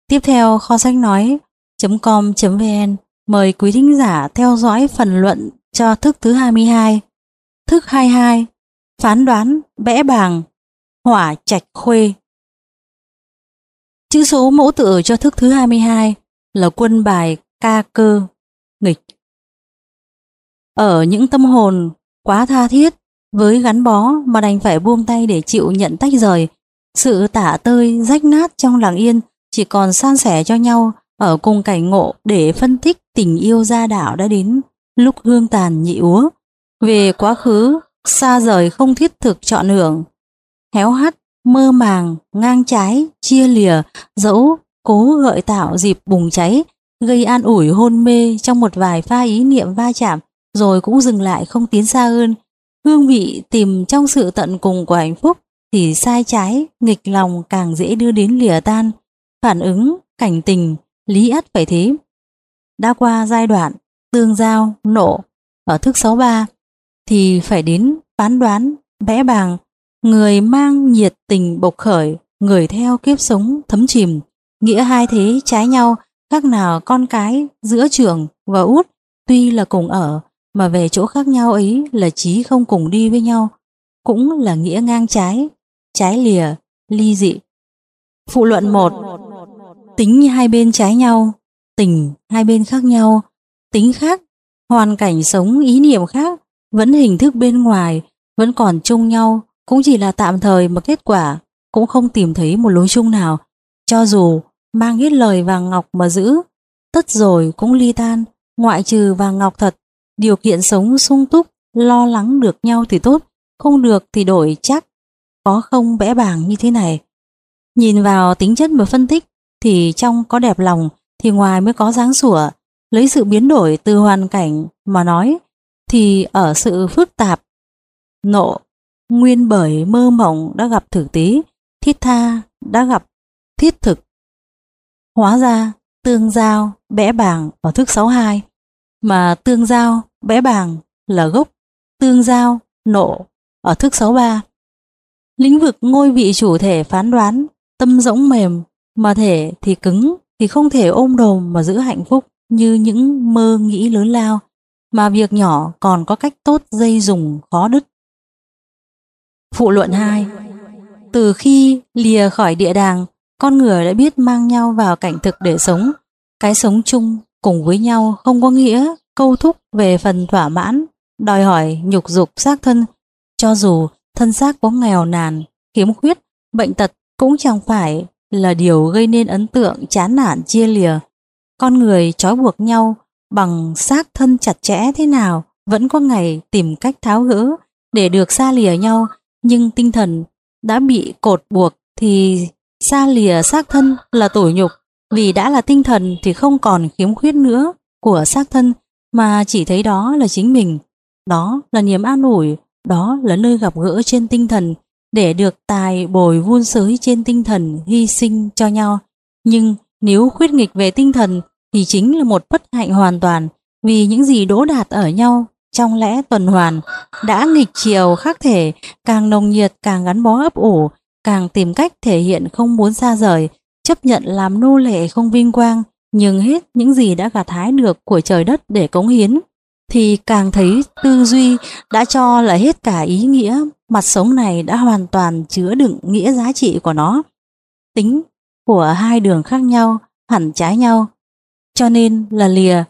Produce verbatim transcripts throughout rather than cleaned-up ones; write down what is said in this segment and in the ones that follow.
Tiếp theo, kho sách nói.com.vn mời quý thính giả theo dõi phần luận cho thức thứ hai mươi hai. Thức hai mươi hai. Phán đoán bẽ bàng, hỏa trạch khuê. Chữ số mẫu tự cho thức thứ hai mươi hai là quân bài ca cơ, nghịch. Ở những tâm hồn quá tha thiết với gắn bó mà đành phải buông tay để chịu nhận tách rời, sự tả tơi rách nát trong lặng yên chỉ còn san sẻ cho nhau ở cùng cảnh ngộ để phân tích tình yêu gia đạo đã đến lúc hương tàn nhị úa. Về quá khứ xa rời không thiết thực chọn hưởng, héo hắt mơ màng ngang trái chia lìa, dẫu cố gợi tạo dịp bùng cháy, gây an ủi hôn mê trong một vài pha ý niệm va chạm, rồi cũng dừng lại không tiến xa hơn. Hương vị tìm trong sự tận cùng của hạnh phúc thì sai trái nghịch lòng càng dễ đưa đến lìa tan. Phản ứng cảnh tình lý ắt phải thế. Đã qua giai đoạn tương giao nộ ở thức sáu mươi ba thì phải đến phán đoán bẽ bàng. Người mang nhiệt tình bộc khởi, người theo kiếp sống thấm chìm. Nghĩa hai thế trái nhau, khác nào con cái giữa trưởng và út, tuy là cùng ở mà về chỗ khác nhau ấy là chí không cùng đi với nhau, cũng là nghĩa ngang trái, trái lìa, ly dị. Phụ luận một. Tính hai bên trái nhau, tình hai bên khác nhau, tính khác, hoàn cảnh sống ý niệm khác, vẫn hình thức bên ngoài vẫn còn chung nhau, cũng chỉ là tạm thời mà kết quả cũng không tìm thấy một lối chung nào. Cho dù mang hết lời vàng ngọc mà giữ, tất rồi cũng ly tan. Ngoại trừ vàng ngọc thật, điều kiện sống sung túc, lo lắng được nhau thì tốt, không được thì đổi chắc. Có không bẽ bàng như thế này. Nhìn vào tính chất mà phân tích thì trong có đẹp lòng thì ngoài mới có dáng sủa. Lấy sự biến đổi từ hoàn cảnh mà nói thì ở sự phức tạp nộ, nguyên bởi mơ mộng đã gặp thực tế, thiết tha đã gặp thiết thực. Hóa ra tương giao bẽ bàng ở thức sáu mươi hai, mà tương giao bẽ bàng là gốc tương giao nộ ở thức sáu mươi ba. Lĩnh vực ngôi vị chủ thể phán đoán, tâm rỗng mềm mà thể thì cứng, thì không thể ôm đồm mà giữ hạnh phúc như những mơ nghĩ lớn lao, mà việc nhỏ còn có cách tốt dây dùng khó đứt. Phụ luận hai. Từ khi lìa khỏi địa đàng, con người đã biết mang nhau vào cảnh thực để sống. Cái sống chung cùng với nhau không có nghĩa câu thúc về phần thỏa mãn, đòi hỏi nhục dục xác thân. Cho dù thân xác có nghèo nàn, khiếm khuyết, bệnh tật cũng chẳng phải là điều gây nên ấn tượng chán nản chia lìa. Con người trói buộc nhau bằng xác thân chặt chẽ thế nào vẫn có ngày tìm cách tháo gỡ để được xa lìa nhau, nhưng tinh thần đã bị cột buộc thì xa lìa xác thân là tủi nhục, vì đã là tinh thần thì không còn khiếm khuyết nữa của xác thân, mà chỉ thấy đó là chính mình. Đó là niềm an ủi, đó là nơi gặp gỡ trên tinh thần, để được tài bồi vun sới trên tinh thần hy sinh cho nhau. Nhưng nếu khuyết nghịch về tinh thần thì chính là một bất hạnh hoàn toàn, vì những gì đỗ đạt ở nhau trong lẽ tuần hoàn đã nghịch chiều khác thể, càng nồng nhiệt càng gắn bó ấp ủ, càng tìm cách thể hiện không muốn xa rời, chấp nhận làm nô lệ không vinh quang, nhưng hết những gì đã gặt hái được của trời đất để cống hiến, thì càng thấy tư duy đã cho là hết cả ý nghĩa, mặt sống này đã hoàn toàn chứa đựng nghĩa giá trị của nó. Tính của hai đường khác nhau, hẳn trái nhau, cho nên là lìa.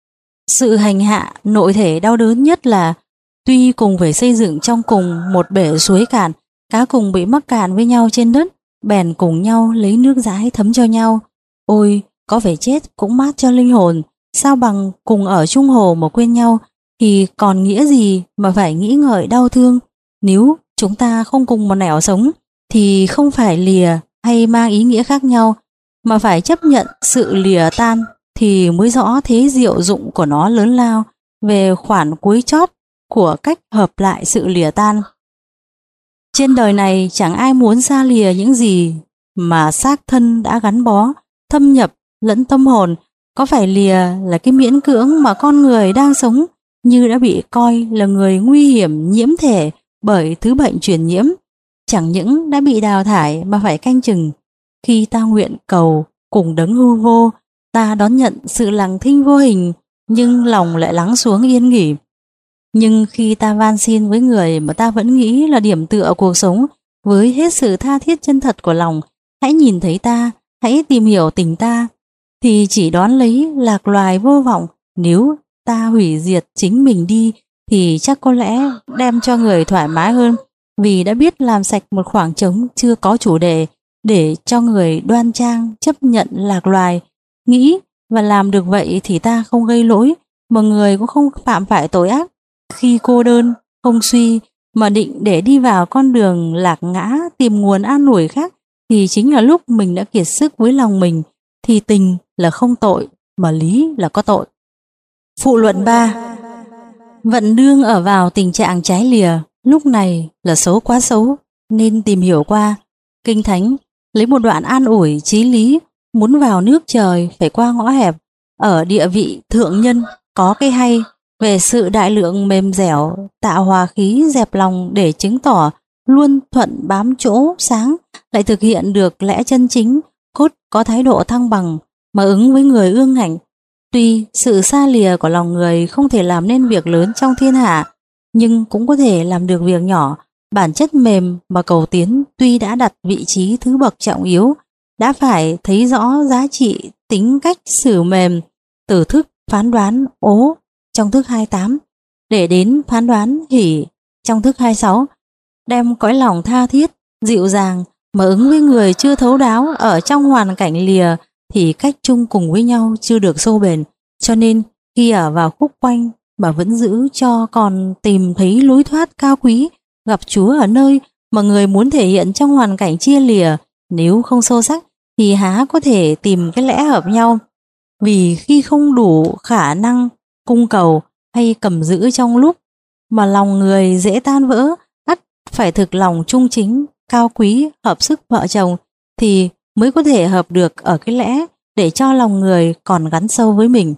Sự hành hạ nội thể đau đớn nhất là tuy cùng phải xây dựng trong cùng một bể suối cạn, cá cùng bị mắc cạn với nhau trên đất, bèn cùng nhau lấy nước dãi thấm cho nhau. Ôi, có phải chết cũng mát cho linh hồn, sao bằng cùng ở chung hồ mà quên nhau, thì còn nghĩa gì mà phải nghĩ ngợi đau thương. Nếu chúng ta không cùng một nẻo sống thì không phải lìa hay mang ý nghĩa khác nhau, mà phải chấp nhận sự lìa tan thì mới rõ thế diệu dụng của nó lớn lao về khoản cuối chót của cách hợp lại sự lìa tan. Trên đời này chẳng ai muốn xa lìa những gì mà xác thân đã gắn bó, thâm nhập lẫn tâm hồn. Có phải lìa là cái miễn cưỡng mà con người đang sống như đã bị coi là người nguy hiểm nhiễm thể bởi thứ bệnh truyền nhiễm, chẳng những đã bị đào thải mà phải canh chừng. Khi ta nguyện cầu cùng đấng hư vô, ta đón nhận sự lặng thinh vô hình, nhưng lòng lại lắng xuống yên nghỉ. Nhưng khi ta van xin với người mà ta vẫn nghĩ là điểm tựa cuộc sống, với hết sự tha thiết chân thật của lòng, hãy nhìn thấy ta, hãy tìm hiểu tình ta, thì chỉ đoán lấy lạc loài vô vọng. Nếu ta hủy diệt chính mình đi thì chắc có lẽ đem cho người thoải mái hơn, vì đã biết làm sạch một khoảng trống chưa có chủ đề, để cho người đoan trang chấp nhận lạc loài. Nghĩ và làm được vậy thì ta không gây lỗi, mà người cũng không phạm phải tội ác. Khi cô đơn, không suy, mà định để đi vào con đường lạc ngã tìm nguồn an ủi khác, thì chính là lúc mình đã kiệt sức với lòng mình. Thì tình là không tội, mà lý là có tội. Phụ luận ba. Vận đương ở vào tình trạng trái lìa, lúc này là xấu quá xấu, nên tìm hiểu qua. Kinh Thánh lấy một đoạn an ủi chí lý, muốn vào nước trời phải qua ngõ hẹp. Ở địa vị thượng nhân có cái hay về sự đại lượng mềm dẻo, tạo hòa khí dẹp lòng, để chứng tỏ luôn thuận bám chỗ sáng, lại thực hiện được lẽ chân chính, cốt có thái độ thăng bằng mà ứng với người ương ngạnh. Tuy sự xa lìa của lòng người không thể làm nên việc lớn trong thiên hạ, nhưng cũng có thể làm được việc nhỏ. Bản chất mềm mà cầu tiến tuy đã đặt vị trí thứ bậc trọng yếu, đã phải thấy rõ giá trị tính cách xử mềm, từ thức phán đoán ố trong thức hai mươi tám để đến phán đoán hỉ trong thức hai mươi sáu, đem cõi lòng tha thiết, dịu dàng mà ứng với người chưa thấu đáo ở trong hoàn cảnh lìa, thì cách chung cùng với nhau chưa được sâu bền. Cho nên khi ở vào khúc quanh mà vẫn giữ cho còn tìm thấy lối thoát cao quý, gặp Chúa ở nơi mà người muốn thể hiện trong hoàn cảnh chia lìa, nếu không sâu sắc thì há có thể tìm cái lẽ hợp nhau. Vì khi không đủ khả năng cung cầu hay cầm giữ trong lúc mà lòng người dễ tan vỡ, ắt phải thực lòng trung chính, cao quý, hợp sức vợ chồng, thì mới có thể hợp được ở cái lẽ để cho lòng người còn gắn sâu với mình.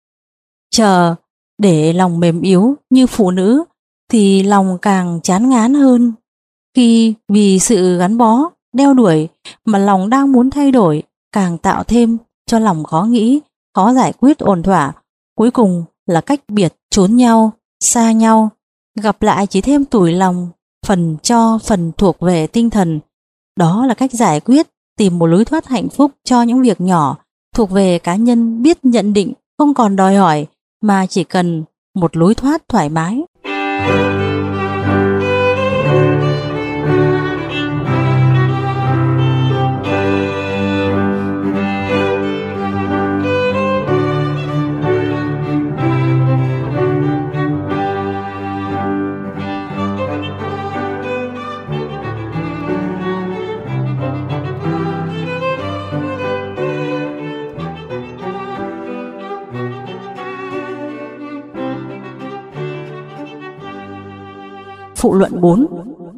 Chờ để lòng mềm yếu như phụ nữ thì lòng càng chán ngán hơn. Khi vì sự gắn bó, đeo đuổi mà lòng đang muốn thay đổi, càng tạo thêm cho lòng khó nghĩ, khó giải quyết ổn thỏa. Cuối cùng là cách biệt trốn nhau, xa nhau, gặp lại chỉ thêm tủi lòng, phần cho phần thuộc về tinh thần. Đó là cách giải quyết, tìm một lối thoát hạnh phúc cho những việc nhỏ thuộc về cá nhân, biết nhận định, không còn đòi hỏi, mà chỉ cần một lối thoát thoải mái. Phụ luận bốn.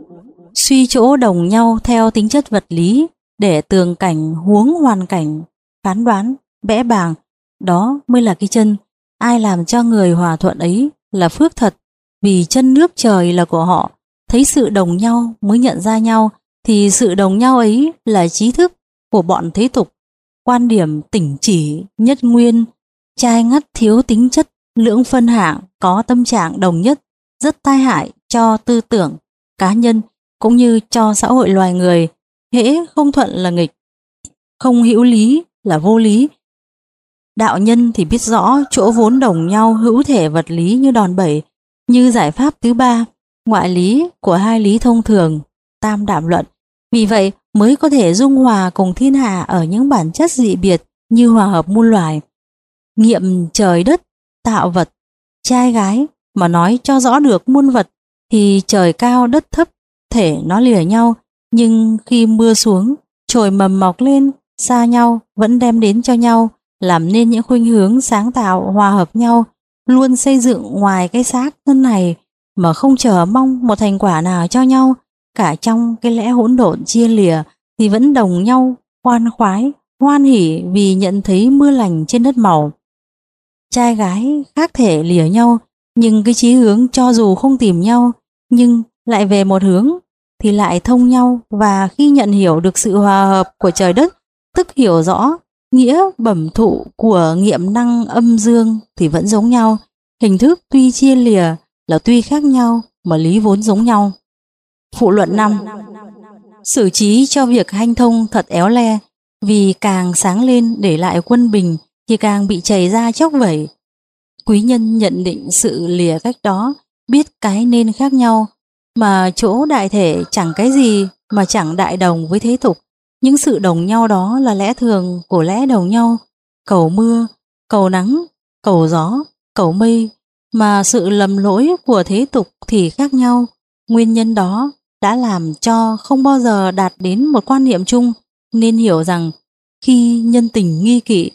Suy chỗ đồng nhau theo tính chất vật lý, để tường cảnh huống hoàn cảnh, phán đoán, bẽ bàng, đó mới là cái chân. Ai làm cho người hòa thuận ấy là phước thật, vì chân nước trời là của họ. Thấy sự đồng nhau mới nhận ra nhau, thì sự đồng nhau ấy là trí thức của bọn thế tục. Quan điểm tỉnh chỉ, nhất nguyên, chai ngắt thiếu tính chất, lưỡng phân hạng, có tâm trạng đồng nhất, rất tai hại cho tư tưởng cá nhân cũng như cho xã hội loài người. Hễ không thuận là nghịch, không hữu lý là vô lý. Đạo nhân thì biết rõ chỗ vốn đồng nhau hữu thể vật lý như đòn bẩy, như giải pháp thứ ba, ngoại lý của hai lý thông thường, tam đạm luận. Vì vậy mới có thể dung hòa cùng thiên hạ ở những bản chất dị biệt như hòa hợp muôn loài. Nghiệm trời đất, tạo vật, trai gái mà nói cho rõ được muôn vật, thì trời cao đất thấp thể nó lìa nhau, nhưng khi mưa xuống, chồi mầm mọc lên xa nhau vẫn đem đến cho nhau, làm nên những khuynh hướng sáng tạo hòa hợp nhau, luôn xây dựng ngoài cái xác thân này mà không chờ mong một thành quả nào cho nhau. Cả trong cái lẽ hỗn độn chia lìa thì vẫn đồng nhau, khoan khoái, hoan hỉ vì nhận thấy mưa lành trên đất màu. Trai gái khác thể lìa nhau, nhưng cái chí hướng cho dù không tìm nhau, nhưng lại về một hướng thì lại thông nhau. Và khi nhận hiểu được sự hòa hợp của trời đất, tức hiểu rõ nghĩa bẩm thụ của nghiệm năng âm dương thì vẫn giống nhau, hình thức tuy chia lìa là tuy khác nhau mà lý vốn giống nhau. Phụ luận năm. Xử trí cho việc hanh thông thật éo le, vì càng sáng lên để lại quân bình thì càng bị chảy ra chóc vẩy. Quý nhân nhận định sự lìa cách đó, biết cái nên khác nhau, mà chỗ đại thể chẳng cái gì mà chẳng đại đồng với thế tục. Những sự đồng nhau đó là lẽ thường của lẽ đồng nhau, cầu mưa, cầu nắng, cầu gió, cầu mây, mà sự lầm lỗi của thế tục thì khác nhau. Nguyên nhân đó đã làm cho không bao giờ đạt đến một quan niệm chung, nên hiểu rằng khi nhân tình nghi kỵ,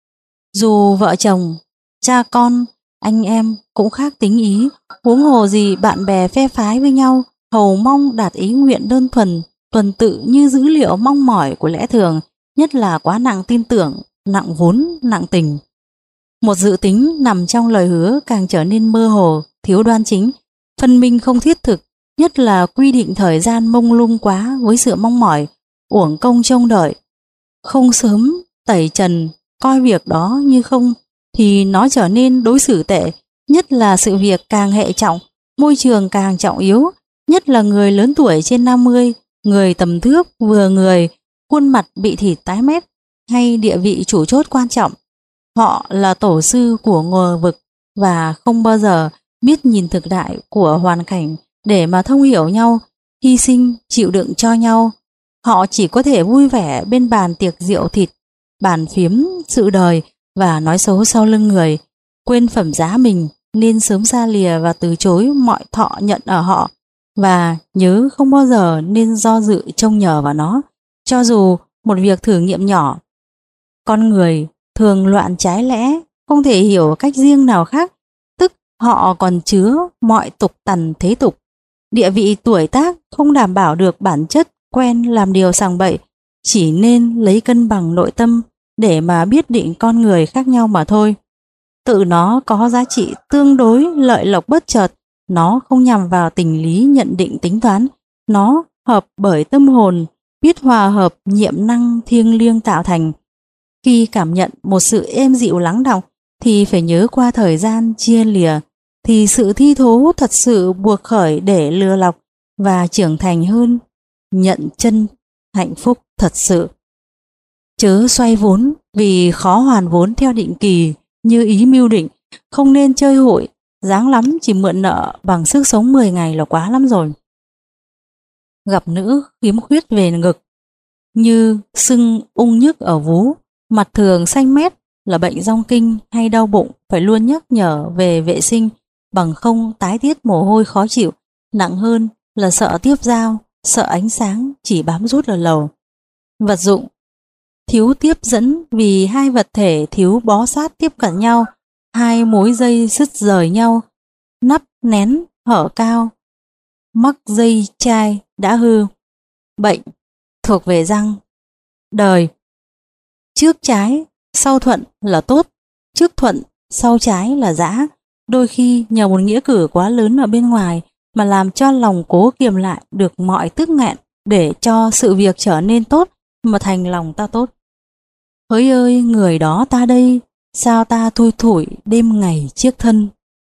dù vợ chồng, cha con, anh em cũng khác tính ý, huống hồ gì bạn bè phe phái với nhau, hầu mong đạt ý nguyện đơn thuần, tuần tự như dữ liệu mong mỏi của lẽ thường, nhất là quá nặng tin tưởng, nặng vốn, nặng tình. Một dự tính nằm trong lời hứa càng trở nên mơ hồ, thiếu đoan chính, phân minh không thiết thực, nhất là quy định thời gian mông lung quá với sự mong mỏi, uổng công trông đợi. Không sớm tẩy trần, coi việc đó như không, thì nó trở nên đối xử tệ, nhất là sự việc càng hệ trọng, môi trường càng trọng yếu, nhất là người lớn tuổi trên năm mươi, người tầm thước vừa người, khuôn mặt bị thịt tái mét, hay địa vị chủ chốt quan trọng. Họ là tổ sư của ngờ vực và không bao giờ biết nhìn thực đại của hoàn cảnh để mà thông hiểu nhau, hy sinh, chịu đựng cho nhau. Họ chỉ có thể vui vẻ bên bàn tiệc rượu thịt, bàn phiếm sự đời và nói xấu sau lưng người, quên phẩm giá mình nên sớm xa lìa và từ chối mọi thọ nhận ở họ, và nhớ không bao giờ nên do dự trông nhờ vào nó, cho dù một việc thử nghiệm nhỏ. Con người thường loạn trái lẽ, không thể hiểu cách riêng nào khác, tức họ còn chứa mọi tục tằn thế tục. Địa vị tuổi tác không đảm bảo được bản chất quen làm điều sằng bậy, chỉ nên lấy cân bằng nội tâm để mà biết định con người khác nhau mà thôi. Tự nó có giá trị tương đối lợi lộc bất chợt, nó không nhằm vào tình lý nhận định tính toán, nó hợp bởi tâm hồn, biết hòa hợp nhiệm năng thiêng liêng tạo thành. Khi cảm nhận một sự êm dịu lắng đọng thì phải nhớ qua thời gian chia lìa, thì sự thi thố thật sự buộc khởi để lừa lọc và trưởng thành hơn, nhận chân hạnh phúc thật sự. Chớ xoay vốn vì khó hoàn vốn theo định kỳ như ý mưu định, không nên chơi hụi, dáng lắm chỉ mượn nợ bằng sức sống mười ngày là quá lắm rồi. Gặp nữ khiếm khuyết về ngực như sưng ung nhức ở vú, mặt thường xanh mét là bệnh dong kinh hay đau bụng, phải luôn nhắc nhở về vệ sinh, bằng không tái tiết mồ hôi khó chịu. Nặng hơn là sợ tiếp dao, sợ ánh sáng chỉ bám rút ở lầu. Vật dụng thiếu tiếp dẫn vì hai vật thể thiếu bó sát tiếp cận nhau, hai mối dây sứt rời nhau, nắp nén hở cao, mắc dây chai đã hư. Bệnh thuộc về răng. Đời trước trái sau thuận là tốt, trước thuận sau trái là dã. Đôi khi nhờ một nghĩa cử quá lớn ở bên ngoài mà làm cho lòng cố kiềm lại được mọi tức nghẹn, để cho sự việc trở nên tốt mà thành lòng ta tốt. Hỡi ơi, người đó ta đây, sao ta thui thủi đêm ngày chiếc thân.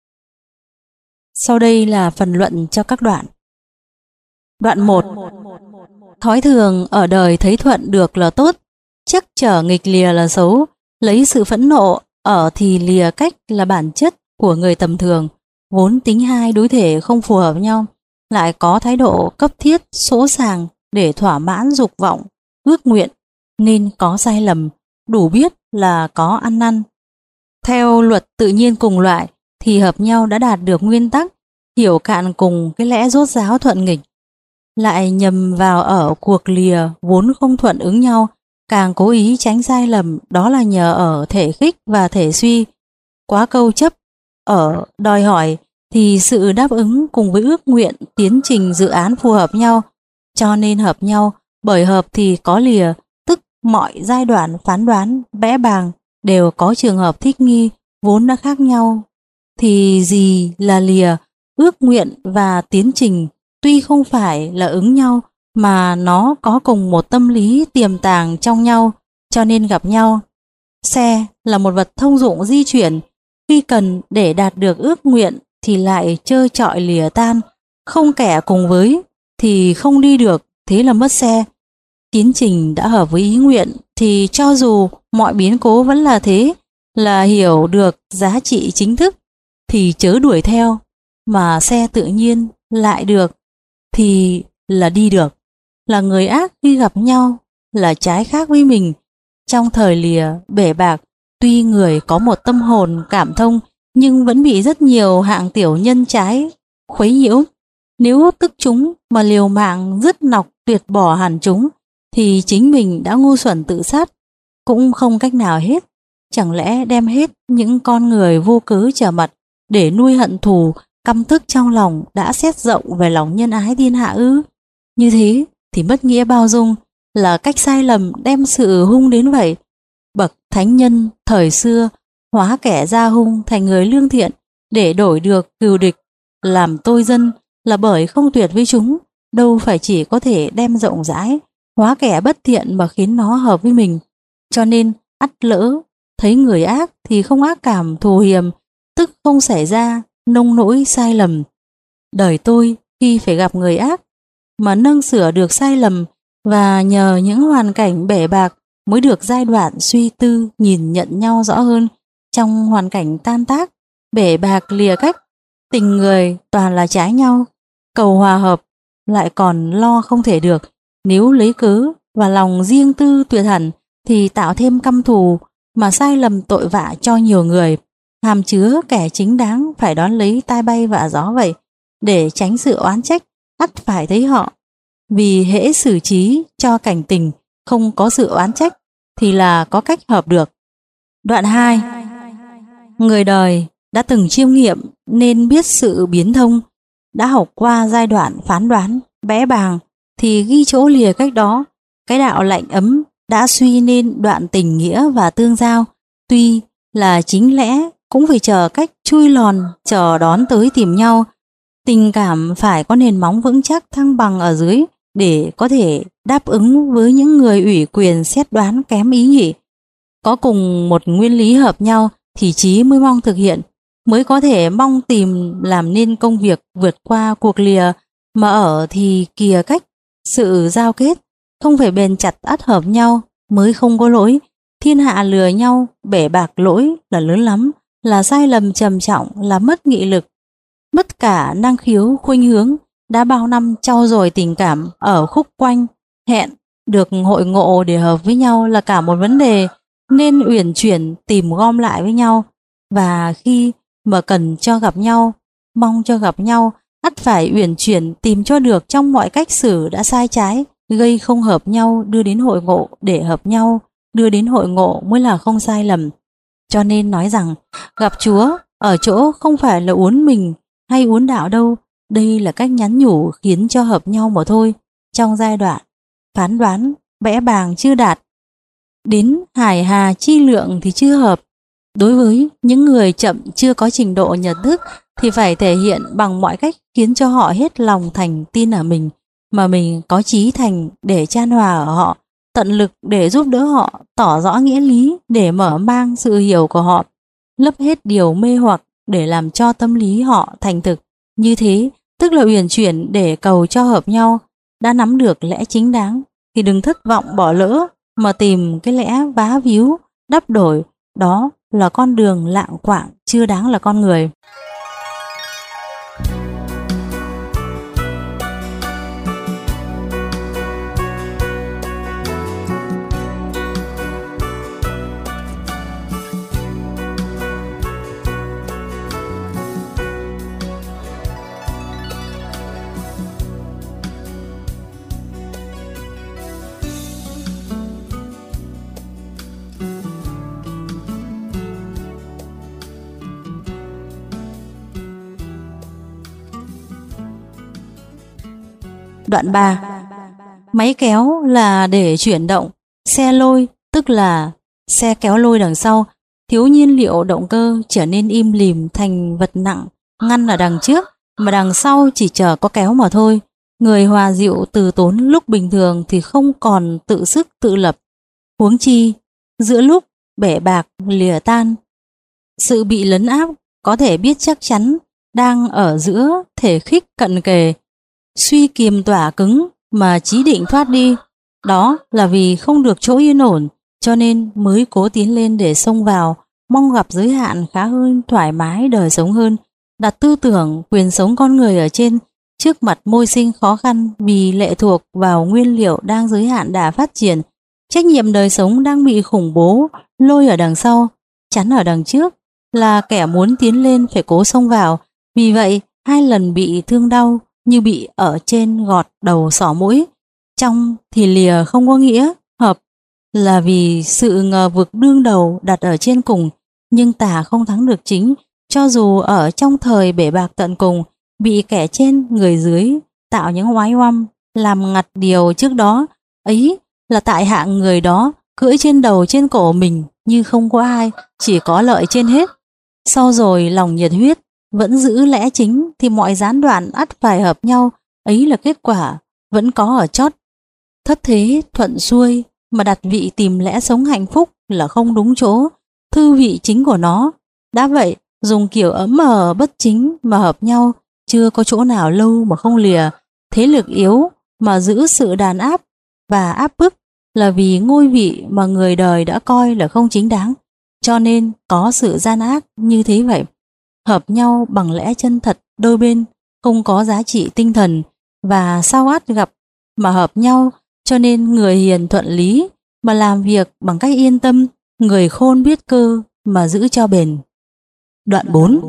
Sau đây là phần luận cho các đoạn. Đoạn một. Thói thường ở đời thấy thuận được là tốt, chắc trở nghịch lìa là xấu. Lấy sự phẫn nộ ở thì lìa cách là bản chất của người tầm thường, vốn tính hai đối thể không phù hợp nhau, lại có thái độ cấp thiết sỗ sàng để thỏa mãn dục vọng ước nguyện, nên có sai lầm, đủ biết là có ăn năn. Theo luật tự nhiên cùng loại thì hợp nhau đã đạt được nguyên tắc, hiểu cạn cùng cái lẽ rốt ráo thuận nghịch, lại nhầm vào ở cuộc lìa vốn không thuận ứng nhau, càng cố ý tránh sai lầm, đó là nhờ ở thể khích và thể suy. Quá câu chấp ở đòi hỏi thì sự đáp ứng cùng với ước nguyện tiến trình dự án phù hợp nhau, cho nên hợp nhau. Bởi hợp thì có lìa, tức mọi giai đoạn phán đoán bẽ bàng đều có trường hợp thích nghi, vốn đã khác nhau. Thì gì là lìa? Ước nguyện và tiến trình tuy không phải là ứng nhau, mà nó có cùng một tâm lý tiềm tàng trong nhau, cho nên gặp nhau Xe là một vật thông dụng di chuyển, khi cần để đạt được ước nguyện thì lại trơ trọi lìa tan, không kẻ cùng với thì không đi được, thế là mất xe. Tiến trình đã hợp với ý nguyện thì cho dù mọi biến cố vẫn là thế, là hiểu được giá trị chính thức thì chớ đuổi theo, mà xe tự nhiên lại được thì là đi được. Là người ác khi gặp nhau là trái khác với mình. Trong thời lìa bể bạc, tuy người có một tâm hồn cảm thông nhưng vẫn bị rất nhiều hạng tiểu nhân trái khuấy nhiễu. Nếu tức chúng mà liều mạng dứt nọc tuyệt bỏ hẳn chúng thì chính mình đã ngu xuẩn tự sát, cũng không cách nào hết. Chẳng lẽ đem hết những con người vô cớ trở mặt để nuôi hận thù, căm tức trong lòng đã xét rộng về lòng nhân ái thiên hạ ư? Như thế thì mất nghĩa bao dung, là cách sai lầm đem sự hung đến vậy. Bậc thánh nhân thời xưa hóa kẻ gia hung thành người lương thiện để đổi được cừu địch làm tôi dân, là bởi không tuyệt với chúng, đâu phải chỉ có thể đem rộng rãi hóa kẻ bất thiện mà khiến nó hợp với mình. Cho nên ắt lỡ thấy người ác thì không ác cảm thù hiềm, tức không xảy ra nông nỗi sai lầm. Đời tôi khi phải gặp người ác mà nâng sửa được sai lầm, và nhờ những hoàn cảnh bể bạc mới được giai đoạn suy tư nhìn nhận nhau rõ hơn. Trong hoàn cảnh tan tác, bể bạc lìa cách, tình người toàn là trái nhau, cầu hòa hợp lại còn lo không thể được. Nếu lấy cớ và lòng riêng tư tuyệt hẳn thì tạo thêm căm thù, mà sai lầm tội vạ cho nhiều người, hàm chứa kẻ chính đáng phải đón lấy tai bay vạ gió vậy. Để tránh sự oán trách, ắt phải thấy họ. Vì hễ xử trí cho cảnh tình không có sự oán trách thì là có cách hợp được. Đoạn hai. Người đời đã từng chiêm nghiệm nên biết sự biến thông, đã học qua giai đoạn phán đoán, vẽ bàng thì ghi chỗ lìa cách đó. Cái đạo lạnh ấm đã suy nên đoạn tình nghĩa và tương giao, tuy là chính lẽ cũng phải chờ cách chui lòn chờ đón tới tìm nhau. Tình cảm phải có nền móng vững chắc thăng bằng ở dưới để có thể đáp ứng với những người ủy quyền xét đoán kém ý nhị. Có cùng một nguyên lý hợp nhau thì chí mới mong thực hiện, mới có thể mong tìm làm nên công việc vượt qua cuộc lìa. Mà ở thì kìa cách sự giao kết, không phải bền chặt ắt hợp nhau mới không có lỗi. Thiên hạ lừa nhau, bể bạc lỗi là lớn lắm, là sai lầm trầm trọng, là mất nghị lực, mất cả năng khiếu khuynh hướng. Đã bao năm trau dồi tình cảm ở khúc quanh hẹn được hội ngộ để hợp với nhau là cả một vấn đề, nên uyển chuyển tìm gom lại với nhau. Và khi mà cần cho gặp nhau, mong cho gặp nhau, ắt phải uyển chuyển tìm cho được trong mọi cách xử đã sai trái, gây không hợp nhau đưa đến hội ngộ để hợp nhau, đưa đến hội ngộ mới là không sai lầm. Cho nên nói rằng gặp Chúa ở chỗ không phải là uốn mình hay uốn đạo đâu, đây là cách nhắn nhủ khiến cho hợp nhau mà thôi. Trong giai đoạn phán đoán vẽ bàng chưa đạt, đến hài hà chi lượng thì chưa hợp. Đối với những người chậm chưa có trình độ nhận thức thì phải thể hiện bằng mọi cách khiến cho họ hết lòng thành tin ở mình, mà mình có chí thành để chan hòa ở họ, tận lực để giúp đỡ họ, tỏ rõ nghĩa lý để mở mang sự hiểu của họ, lấp hết điều mê hoặc để làm cho tâm lý họ thành thực. Như thế tức là uyển chuyển để cầu cho hợp nhau. Đã nắm được lẽ chính đáng thì đừng thất vọng bỏ lỡ mà tìm cái lẽ vá víu đắp đổi, đó là con đường lạng quạng, chưa đáng là con người. Đoạn ba. Máy kéo là để chuyển động, xe lôi tức là xe kéo lôi đằng sau, thiếu nhiên liệu động cơ trở nên im lìm thành vật nặng ngăn ở đằng trước, mà đằng sau chỉ chờ có kéo mà thôi. Người hòa dịu từ tốn lúc bình thường thì không còn tự sức tự lập, huống chi giữa lúc bể bạc lìa tan. Sự bị lấn áp có thể biết chắc chắn đang ở giữa thể khích cận kề, suy kiềm tỏa cứng mà chí định thoát đi. Đó là vì không được chỗ yên ổn, cho nên mới cố tiến lên để xông vào, mong gặp giới hạn khá hơn, thoải mái đời sống hơn, đặt tư tưởng quyền sống con người ở trên, trước mặt môi sinh khó khăn vì lệ thuộc vào nguyên liệu đang giới hạn đà phát triển, trách nhiệm đời sống đang bị khủng bố lôi ở đằng sau, chắn ở đằng trước, là kẻ muốn tiến lên phải cố xông vào. Vì vậy hai lần bị thương đau như bị ở trên gọt đầu xỏ mũi. Trong thì lìa không có nghĩa hợp, là vì sự ngờ vực đương đầu đặt ở trên cùng, nhưng tà không thắng được chính. Cho dù ở trong thời bể bạc tận cùng, bị kẻ trên người dưới tạo những oái oăm làm ngặt điều trước đó, ấy là tại hạng người đó cưỡi trên đầu trên cổ mình như không có ai, chỉ có lợi trên hết. Sau rồi lòng nhiệt huyết vẫn giữ lẽ chính thì mọi gián đoạn ắt phải hợp nhau, ấy là kết quả vẫn có ở chót. Thất thế thuận xuôi mà đặt vị tìm lẽ sống hạnh phúc là không đúng chỗ, thư vị chính của nó. Đã vậy, dùng kiểu ấm ở bất chính mà hợp nhau, chưa có chỗ nào lâu mà không lìa. Thế lực yếu mà giữ sự đàn áp và áp bức là vì ngôi vị mà người đời đã coi là không chính đáng, cho nên có sự gian ác như thế vậy. Hợp nhau bằng lẽ chân thật đôi bên không có giá trị tinh thần, và sau ắt gặp mà hợp nhau, cho nên người hiền thuận lý mà làm việc bằng cách yên tâm, người khôn biết cơ mà giữ cho bền. Đoạn bốn.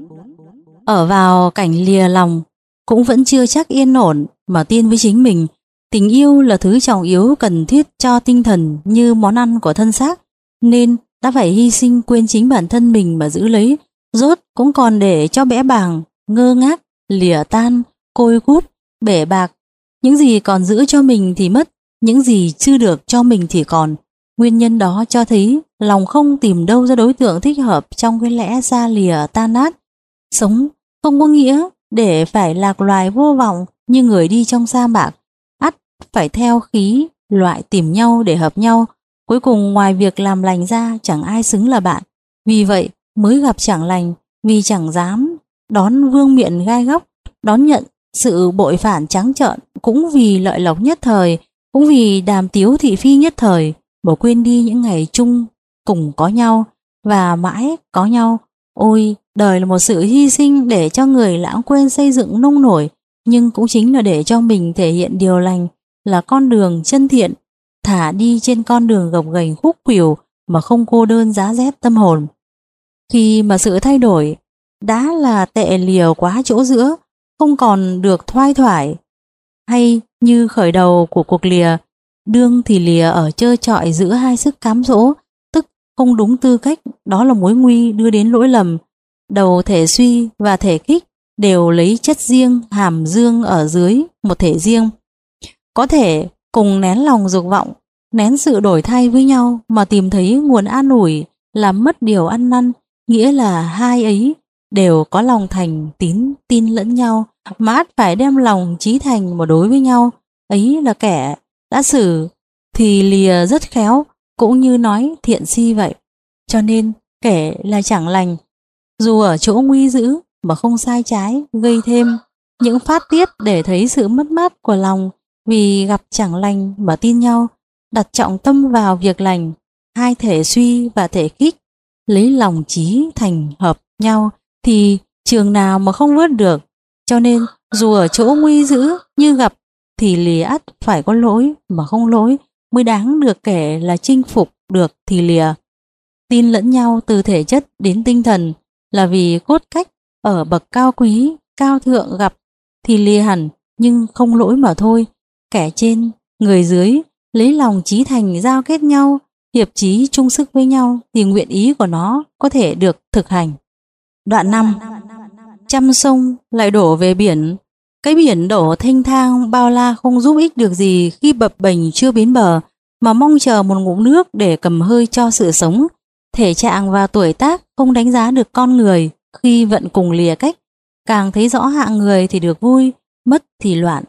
Ở vào cảnh lìa lòng cũng vẫn chưa chắc yên ổn mà tiên với chính mình. Tình yêu là thứ trọng yếu cần thiết cho tinh thần như món ăn của thân xác, nên đã phải hy sinh quên chính bản thân mình mà giữ lấy, rốt cũng còn để cho bẽ bàng, ngơ ngác, lìa tan, côi cút, bể bạc. Những gì còn giữ cho mình thì mất, những gì chưa được cho mình thì còn. Nguyên nhân đó cho thấy lòng không tìm đâu ra đối tượng thích hợp trong cái lẽ ra lìa tan nát. Sống không có nghĩa để phải lạc loài vô vọng như người đi trong sa mạc, ắt phải theo khí loại tìm nhau để hợp nhau. Cuối cùng ngoài việc làm lành ra chẳng ai xứng là bạn. Vì vậy mới gặp chẳng lành, vì chẳng dám đón vương miện gai góc, đón nhận sự bội phản trắng trợn, cũng vì lợi lộc nhất thời, cũng vì đàm tiếu thị phi nhất thời, bỏ quên đi những ngày chung cùng có nhau và mãi có nhau. Ôi, đời là một sự hy sinh để cho người lãng quên xây dựng nông nổi, nhưng cũng chính là để cho mình thể hiện điều lành, là con đường chân thiện, thả đi trên con đường gập ghềnh khúc khuỷu mà không cô đơn giá rét tâm hồn. Khi mà sự thay đổi đã là tệ liều quá chỗ giữa, không còn được thoai thoải, hay như khởi đầu của cuộc lìa, đương thì lìa ở trơ trọi giữa hai sức cám dỗ, tức không đúng tư cách, đó là mối nguy đưa đến lỗi lầm. Đầu thể suy và thể kích đều lấy chất riêng, hàm dương ở dưới một thể riêng. Có thể cùng nén lòng dục vọng, nén sự đổi thay với nhau mà tìm thấy nguồn an ủi, làm mất điều ăn năn, nghĩa là hai ấy đều có lòng thành tín tin lẫn nhau, mà ắt phải đem lòng chí thành mà đối với nhau. Ấy là kẻ đã xử thì lìa rất khéo, cũng như nói thiện si vậy. Cho nên kẻ là chẳng lành, dù ở chỗ nguy dữ mà không sai trái, gây thêm những phát tiết để thấy sự mất mát của lòng vì gặp chẳng lành mà tin nhau, đặt trọng tâm vào việc lành. Hai thể suy và thể kích lấy lòng trí thành hợp nhau thì trường nào mà không vớt được. Cho nên dù ở chỗ nguy dữ như gặp thì lìa ắt phải có lỗi, mà không lỗi mới đáng được kể là chinh phục được thì lìa. Tin lẫn nhau từ thể chất đến tinh thần là vì cốt cách ở bậc cao quý, cao thượng gặp thì lìa hẳn, nhưng không lỗi mà thôi. Kẻ trên, người dưới lấy lòng chí thành giao kết nhau, hiệp chí chung sức với nhau thì nguyện ý của nó có thể được thực hành. Đoạn năm. Trăm sông lại đổ về biển, cái biển đổ thênh thang bao la không giúp ích được gì khi bập bềnh chưa bến bờ, mà mong chờ một ngụm nước để cầm hơi cho sự sống. Thể trạng và tuổi tác không đánh giá được con người khi vận cùng lìa cách, càng thấy rõ hạng người thì được vui, mất thì loạn.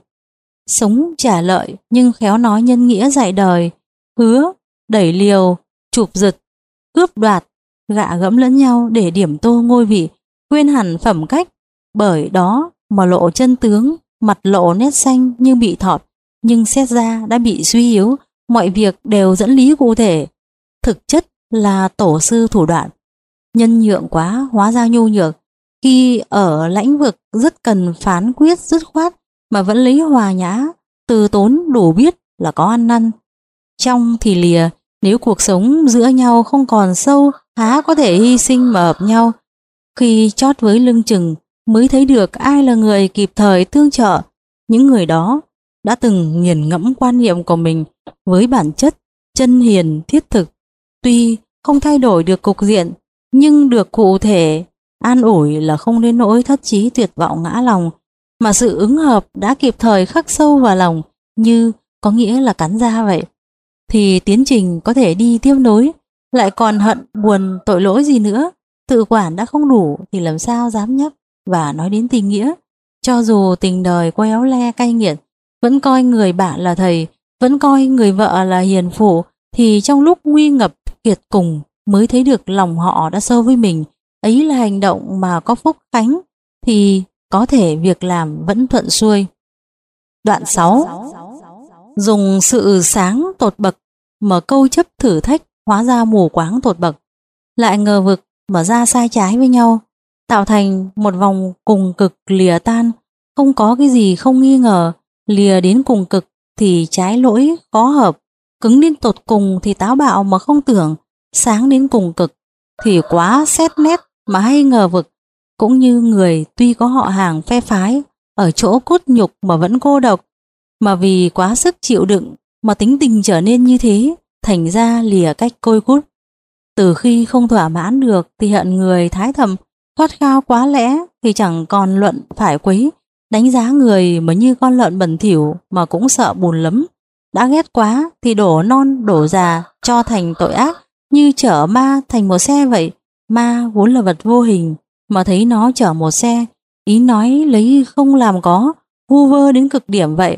Sống trả lợi nhưng khéo nói nhân nghĩa dạy đời, hứa, đẩy liều, chụp giật, cướp đoạt, gạ gẫm lẫn nhau để điểm tô ngôi vị, quên hẳn phẩm cách, bởi đó mà lộ chân tướng, mặt lộ nét xanh như bị thọt, nhưng xét ra đã bị suy yếu, mọi việc đều dẫn lý cụ thể. Thực chất là tổ sư thủ đoạn, nhân nhượng quá hóa ra nhu nhược, khi ở lãnh vực rất cần phán quyết dứt khoát mà vẫn lấy hòa nhã, từ tốn đủ biết là có ăn năn. Trong thì lìa, nếu cuộc sống giữa nhau không còn sâu, há có thể hy sinh mà hợp nhau. Khi chót với lưng chừng mới thấy được ai là người kịp thời tương trợ. Những người đó đã từng nghiền ngẫm quan niệm của mình với bản chất chân hiền thiết thực. Tuy không thay đổi được cục diện, nhưng được cụ thể an ủi là không đến nỗi thất chí tuyệt vọng ngã lòng, mà sự ứng hợp đã kịp thời khắc sâu vào lòng, như có nghĩa là cắn ra vậy. Thì tiến trình có thể đi tiếp nối, lại còn hận buồn tội lỗi gì nữa. Tự quản đã không đủ thì làm sao dám nhắc và nói đến tình nghĩa. Cho dù tình đời có éo le cay nghiệt, vẫn coi người bạn là thầy, vẫn coi người vợ là hiền phụ, thì trong lúc nguy ngập kiệt cùng mới thấy được lòng họ đã sâu với mình. Ấy là hành động mà có phúc khánh, thì có thể việc làm vẫn thuận xuôi. Đoạn sáu. Dùng sự sáng tột bậc mở câu chấp thử thách, hóa ra mù quáng tột bậc, lại ngờ vực mở ra sai trái với nhau, tạo thành một vòng cùng cực lìa tan. Không có cái gì không nghi ngờ, lìa đến cùng cực thì trái lỗi khó hợp, cứng đến tột cùng thì táo bạo mà không tưởng, sáng đến cùng cực thì quá xét nét mà hay ngờ vực. Cũng như người tuy có họ hàng phe phái, ở chỗ cốt nhục mà vẫn cô độc, mà vì quá sức chịu đựng mà tính tình trở nên như thế, thành ra lìa cách côi cút. Từ khi không thỏa mãn được thì hận người thái thầm, khát khao quá lẽ thì chẳng còn luận phải quấy, đánh giá người mà như con lợn bẩn thỉu mà cũng sợ bùn lấm. Đã ghét quá thì đổ non đổ già cho thành tội ác, như chở ma thành một xe vậy. Ma vốn là vật vô hình, mà thấy nó chở một xe, ý nói lấy không làm có, vu vơ đến cực điểm vậy.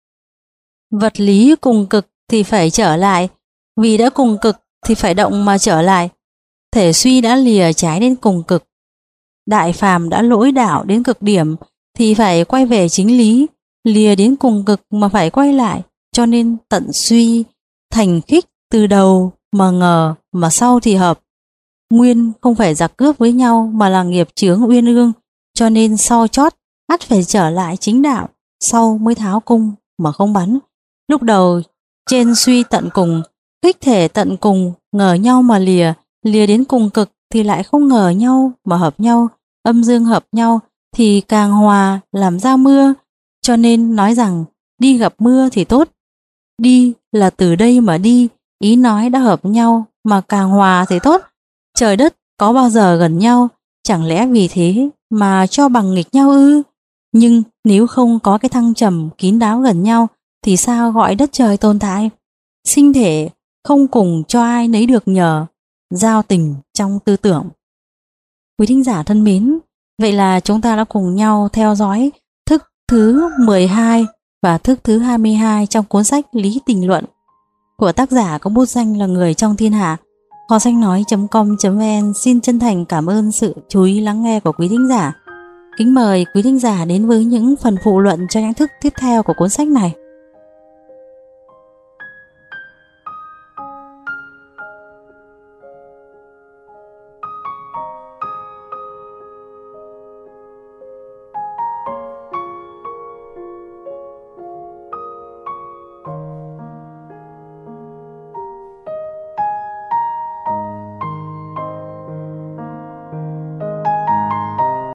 Vật lý cùng cực thì phải trở lại, vì đã cùng cực thì phải động mà trở lại. Thể suy đã lìa trái đến cùng cực, đại phàm đã lỗi đạo đến cực điểm thì phải quay về chính lý, lìa đến cùng cực mà phải quay lại. Cho nên tận suy thành khích từ đầu mà ngờ mà sau thì hợp. Nguyên không phải giặc cướp với nhau mà là nghiệp chướng uyên ương, cho nên sau chót ắt phải trở lại chính đạo, sau mới tháo cung mà không bắn. Lúc đầu trên suy tận cùng, khích thể tận cùng, ngờ nhau mà lìa, lìa đến cùng cực thì lại không ngờ nhau mà hợp nhau, âm dương hợp nhau thì càng hòa làm ra mưa. Cho nên nói rằng đi gặp mưa thì tốt, đi là từ đây mà đi, ý nói đã hợp nhau mà càng hòa thì tốt. Trời đất có bao giờ gần nhau, chẳng lẽ vì thế mà cho bằng nghịch nhau ư? Nhưng nếu không có cái thăng trầm kín đáo gần nhau thì sao gọi đất trời tồn tại? Sinh thể không cùng cho ai nấy được nhờ, giao tình trong tư tưởng. Quý thính giả thân mến, vậy là chúng ta đã cùng nhau theo dõi thức thứ mười hai và thức thứ hai mươi hai trong cuốn sách Lý Tình Luận của tác giả có bút danh là Người Trong Thiên Hạ. Kho sách nói chấm com chấm vn xin chân thành cảm ơn sự chú ý lắng nghe của quý thính giả. Kính mời quý thính giả đến với những phần phụ luận cho những thức tiếp theo của cuốn sách này.